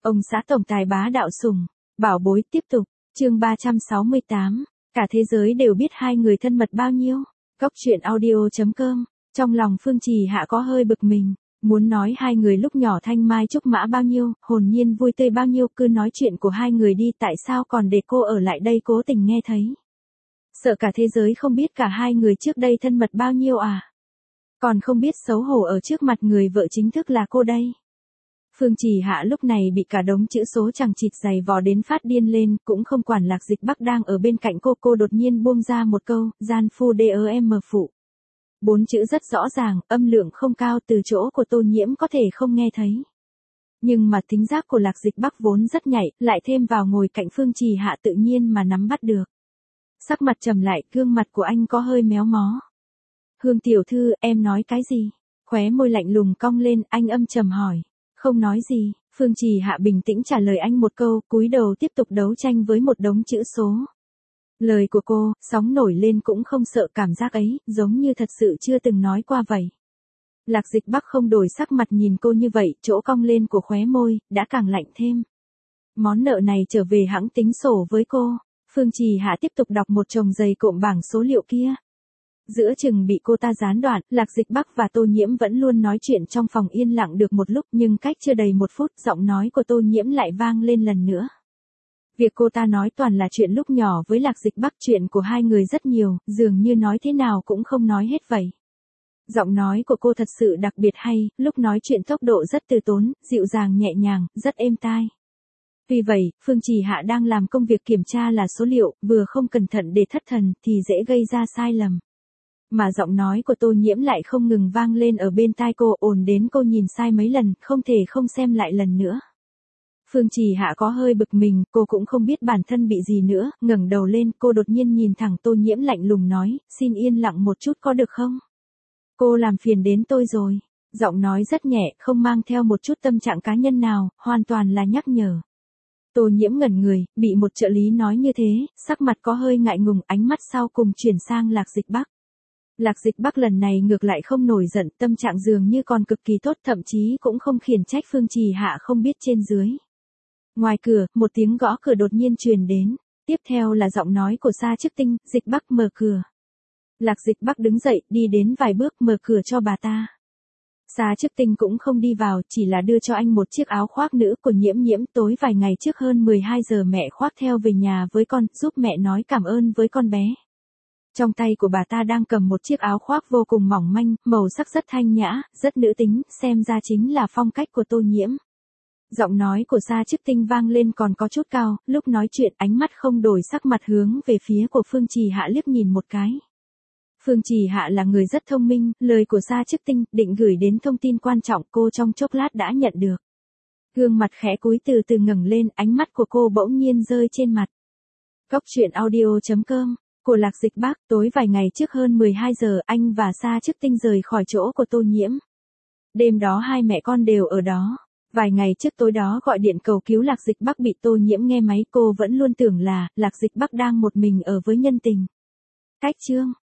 Ông xã tổng tài bá đạo sủng, bảo bối tiếp tục, chương 368, cả thế giới đều biết hai người thân mật bao nhiêu. Cốc truyện audio.com, trong lòng Phương Trì Hạ có hơi bực mình, muốn nói hai người lúc nhỏ thanh mai trúc mã bao nhiêu, hồn nhiên vui tươi bao nhiêu, cứ nói chuyện của hai người đi, tại sao còn để cô ở lại đây cố tình nghe thấy. Sợ cả thế giới không biết cả hai người trước đây thân mật bao nhiêu à? Còn không biết xấu hổ ở trước mặt người vợ chính thức là cô đây. Phương Trì Hạ lúc này bị cả đống chữ số chằng chịt giày vò đến phát điên lên, cũng không quản Lạc Dịch Bắc đang ở bên cạnh cô đột nhiên buông ra một câu, gian phu DEM phụ. 4 chữ rất rõ ràng, âm lượng không cao, từ chỗ của Tô Nhiễm có thể không nghe thấy. Nhưng mà thính giác của Lạc Dịch Bắc vốn rất nhạy, lại thêm vào ngồi cạnh Phương Trì Hạ tự nhiên mà nắm bắt được. Sắc mặt trầm lại, gương mặt của anh có hơi méo mó. Hương tiểu thư, em nói cái gì? Khóe môi lạnh lùng cong lên, anh âm trầm hỏi. Không nói gì, Phương Trì Hạ bình tĩnh trả lời anh một câu, cúi đầu tiếp tục đấu tranh với một đống chữ số. Lời của cô, sóng nổi lên cũng không sợ, cảm giác ấy, giống như thật sự chưa từng nói qua vậy. Lạc Dịch Bắc không đổi sắc mặt nhìn cô như vậy, chỗ cong lên của khóe môi, đã càng lạnh thêm. Món nợ này trở về hãng tính sổ với cô. Phương Trì Hạ tiếp tục đọc một chồng dày cộm bảng số liệu kia. Giữa chừng bị cô ta gián đoạn, Lạc Dịch Bắc và Tô Nhiễm vẫn luôn nói chuyện trong phòng yên lặng được một lúc, nhưng cách chưa đầy 1 phút, giọng nói của Tô Nhiễm lại vang lên lần nữa. Việc cô ta nói toàn là chuyện lúc nhỏ với Lạc Dịch Bắc, chuyện của hai người rất nhiều, dường như nói thế nào cũng không nói hết vậy. Giọng nói của cô thật sự đặc biệt hay, lúc nói chuyện tốc độ rất từ tốn, dịu dàng nhẹ nhàng, rất êm tai. Vì vậy, Phương Trì Hạ đang làm công việc kiểm tra là số liệu, vừa không cẩn thận để thất thần thì dễ gây ra sai lầm. Mà giọng nói của Tô Nhiễm lại không ngừng vang lên ở bên tai cô, ồn đến cô nhìn sai mấy lần, không thể không xem lại lần nữa. Phương Trì Hạ có hơi bực mình, cô cũng không biết bản thân bị gì nữa, ngẩng đầu lên, cô đột nhiên nhìn thẳng Tô Nhiễm lạnh lùng nói, xin yên lặng một chút có được không? Cô làm phiền đến tôi rồi. Giọng nói rất nhẹ, không mang theo một chút tâm trạng cá nhân nào, hoàn toàn là nhắc nhở. Tô Nhiễm ngẩn người, bị một trợ lý nói như thế, sắc mặt có hơi ngại ngùng, ánh mắt sau cùng chuyển sang Lạc Dịch Bắc. Lạc Dịch Bắc lần này ngược lại không nổi giận, tâm trạng dường như còn cực kỳ tốt, thậm chí cũng không khiển trách Phương Trì Hạ không biết trên dưới. Ngoài cửa, một tiếng gõ cửa đột nhiên truyền đến, tiếp theo là giọng nói của Sa Chức Tinh, Dịch Bắc mở cửa. Lạc Dịch Bắc đứng dậy, đi đến vài bước mở cửa cho bà ta. Sa Chức Tinh cũng không đi vào, chỉ là đưa cho anh một chiếc áo khoác nữ của Nhiễm Nhiễm, tối vài ngày trước hơn 12 giờ mẹ khoác theo về nhà với con, giúp mẹ nói cảm ơn với con bé. Trong tay của bà ta đang cầm một chiếc áo khoác vô cùng mỏng manh, màu sắc rất thanh nhã, rất nữ tính, xem ra chính là phong cách của Tô Nhiễm. Giọng nói của Sa Chức Tinh vang lên còn có chút cao, lúc nói chuyện ánh mắt không đổi sắc mặt hướng về phía của Phương Trì Hạ liếc nhìn một cái. Phương Trì Hạ là người rất thông minh, lời của Sa Chức Tinh định gửi đến thông tin quan trọng, cô trong chốc lát đã nhận được. Gương mặt khẽ cúi từ từ ngẩng lên, ánh mắt của cô bỗng nhiên rơi trên mặt. Cốc truyện audio.com, của Lạc Dịch Bắc, tối vài ngày trước hơn 12 giờ anh và Sa Chức Tinh rời khỏi chỗ của Tô Nhiễm. Đêm đó hai mẹ con đều ở đó. Vài ngày trước tối đó gọi điện cầu cứu Lạc Dịch Bắc bị Tô Nhiễm nghe máy, cô vẫn luôn tưởng là Lạc Dịch Bắc đang một mình ở với nhân tình. Cách chương